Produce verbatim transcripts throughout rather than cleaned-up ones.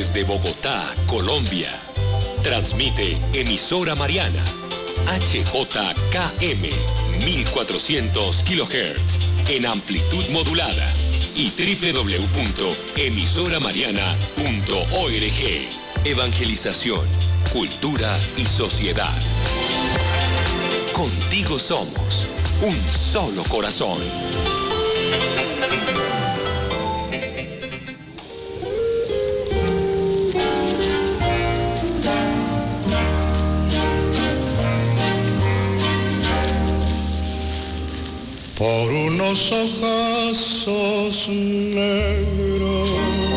desde Bogotá, Colombia. Transmite Emisora Mariana, H J K M, mil cuatrocientos kilohertz, en amplitud modulada, y doble u doble u doble u punto emisora mariana punto org. Evangelización, cultura y sociedad. Contigo somos un solo corazón. Por unos ojazos negros,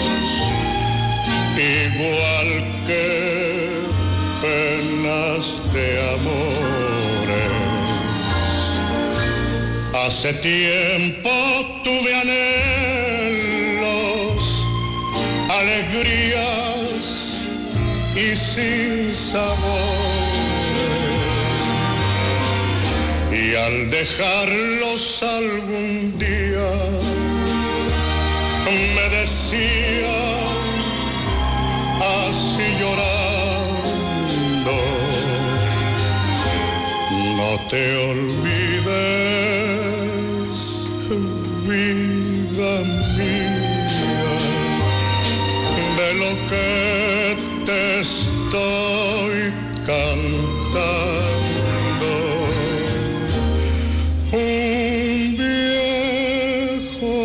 igual que penas de amores, hace tiempo tuve anhelos, alegrías y sin sabor. Y al dejarlos algún día, me decía, así llorando, no te olvides, vida mía, de lo que te estoy cantando. Un viejo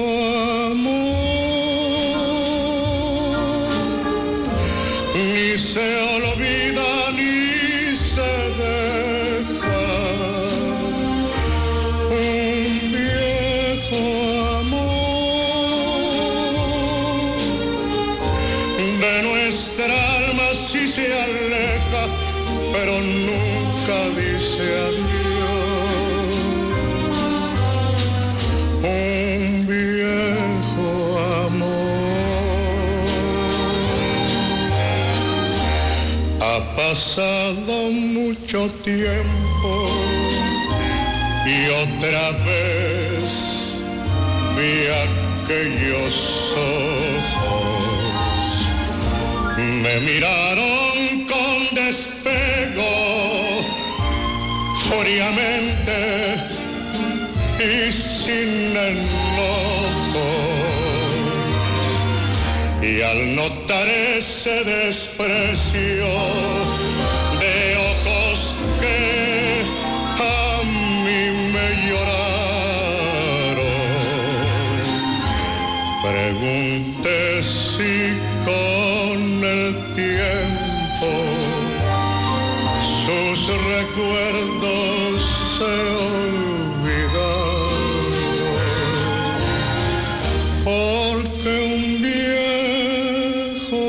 amor, ni se olvida ni se deja. Un viejo amor, de nuestra alma sí se aleja, pero nunca dice adiós. Un viejo amor. Ha pasado mucho tiempo y otra vez vi aquellos ojos, me miraron con despego, fríamente y sin enojo, y al notar ese desprecio de ojos que a mí me lloraron, pregunté si con el tiempo sus recuerdos se olvidaron, porque un viejo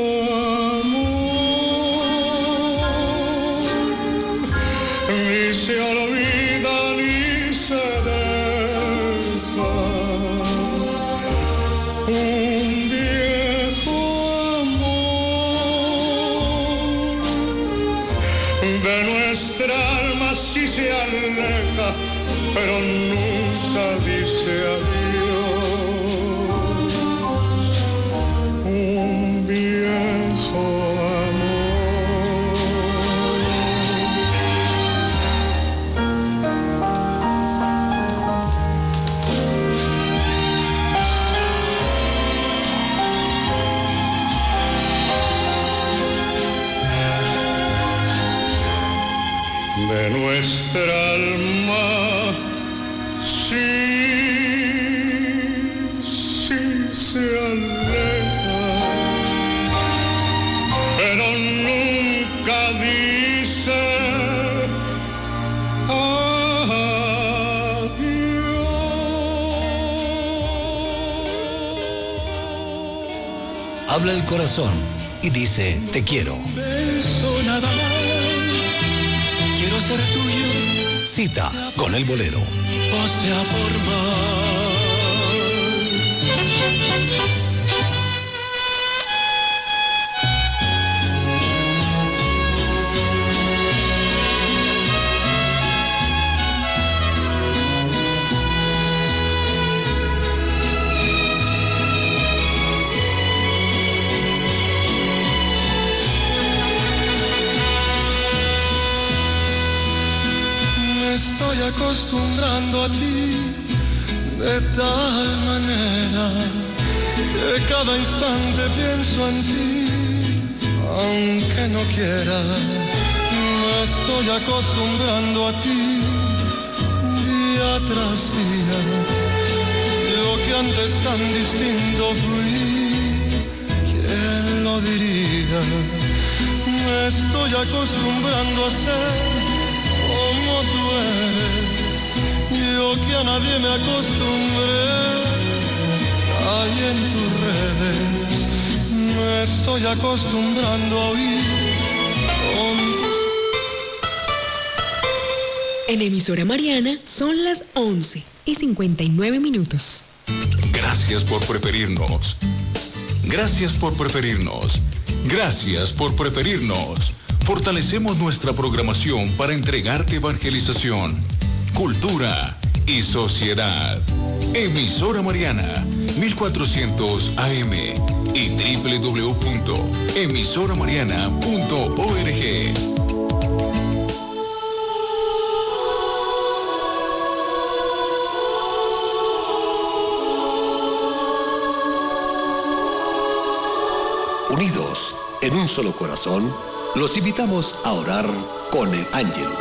amor ni se olvida ni se deja. Un viejo amor, de nuestra alma sí se aleja, pero nunca dice adiós. Un viejo de nuestra alma sí, sí se aleja, pero nunca dice adiós. Habla el corazón y dice te quiero. Beso nada más. Quiero ser tuyo. Cita con el bolero. O sea por más. de tal manera que cada instante pienso en ti, aunque no quiera, me estoy acostumbrando a ti, día tras día. Lo que antes tan distinto fui, ¿quién lo diría? Me estoy acostumbrando a ser como tú eres, yo que a nadie me acostumbré, caí en tus redes, me estoy acostumbrando a oír con... En emisora Mariana son las once y cincuenta y nueve minutos. Gracias por preferirnos. Gracias por preferirnos. Gracias por preferirnos. Fortalecemos nuestra programación para entregarte evangelización, cultura y sociedad. Emisora Mariana, mil cuatrocientos A M y doble u doble u doble u punto emisora mariana punto org. Unidos en un solo corazón, los invitamos a orar con el Ángelus.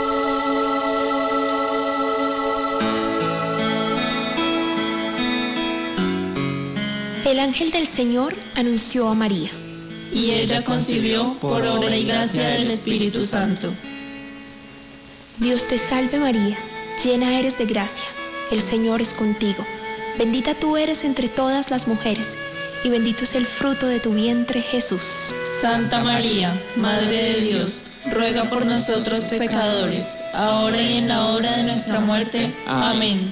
El ángel del Señor anunció a María, y ella concibió por obra y gracia del Espíritu Santo. Dios te salve María, llena eres de gracia, el Señor es contigo. Bendita tú eres entre todas las mujeres, y bendito es el fruto de tu vientre, Jesús. Santa María, Madre de Dios, ruega por nosotros pecadores, ahora y en la hora de nuestra muerte. Amén.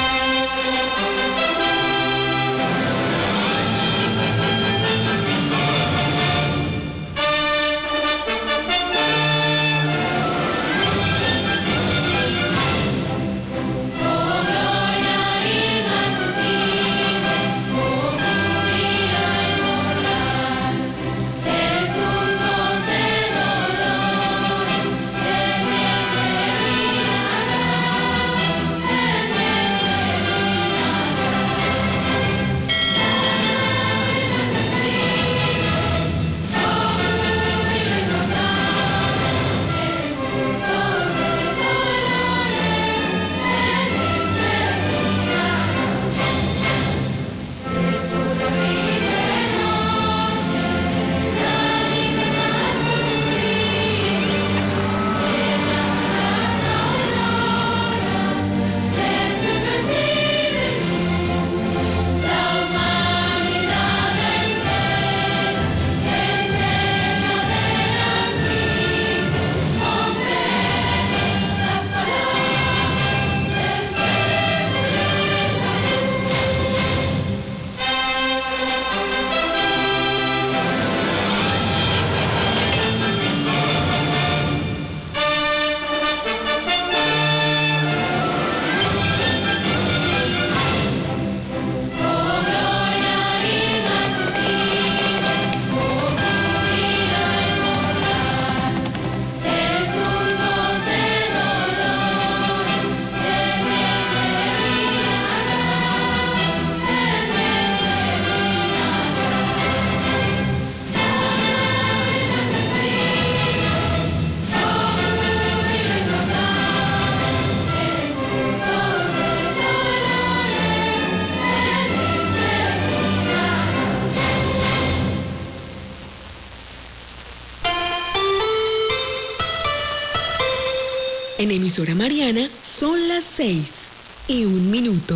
En emisora Mariana son las seis y un minuto.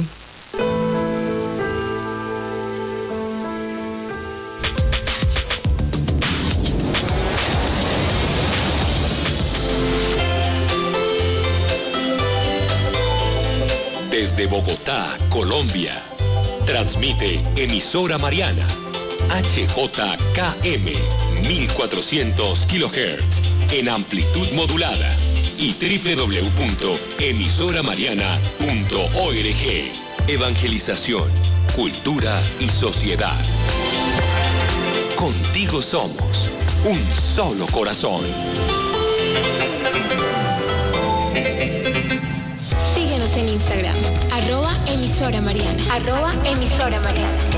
Desde Bogotá, Colombia, transmite emisora Mariana, H J K M, mil cuatrocientos kilohertz, en amplitud modulada, y doble u doble u doble u punto emisora mariana punto org. Evangelización, cultura y sociedad. Contigo somos un solo corazón. Síguenos en Instagram, arroba emisora Mariana. Arroba emisora Mariana.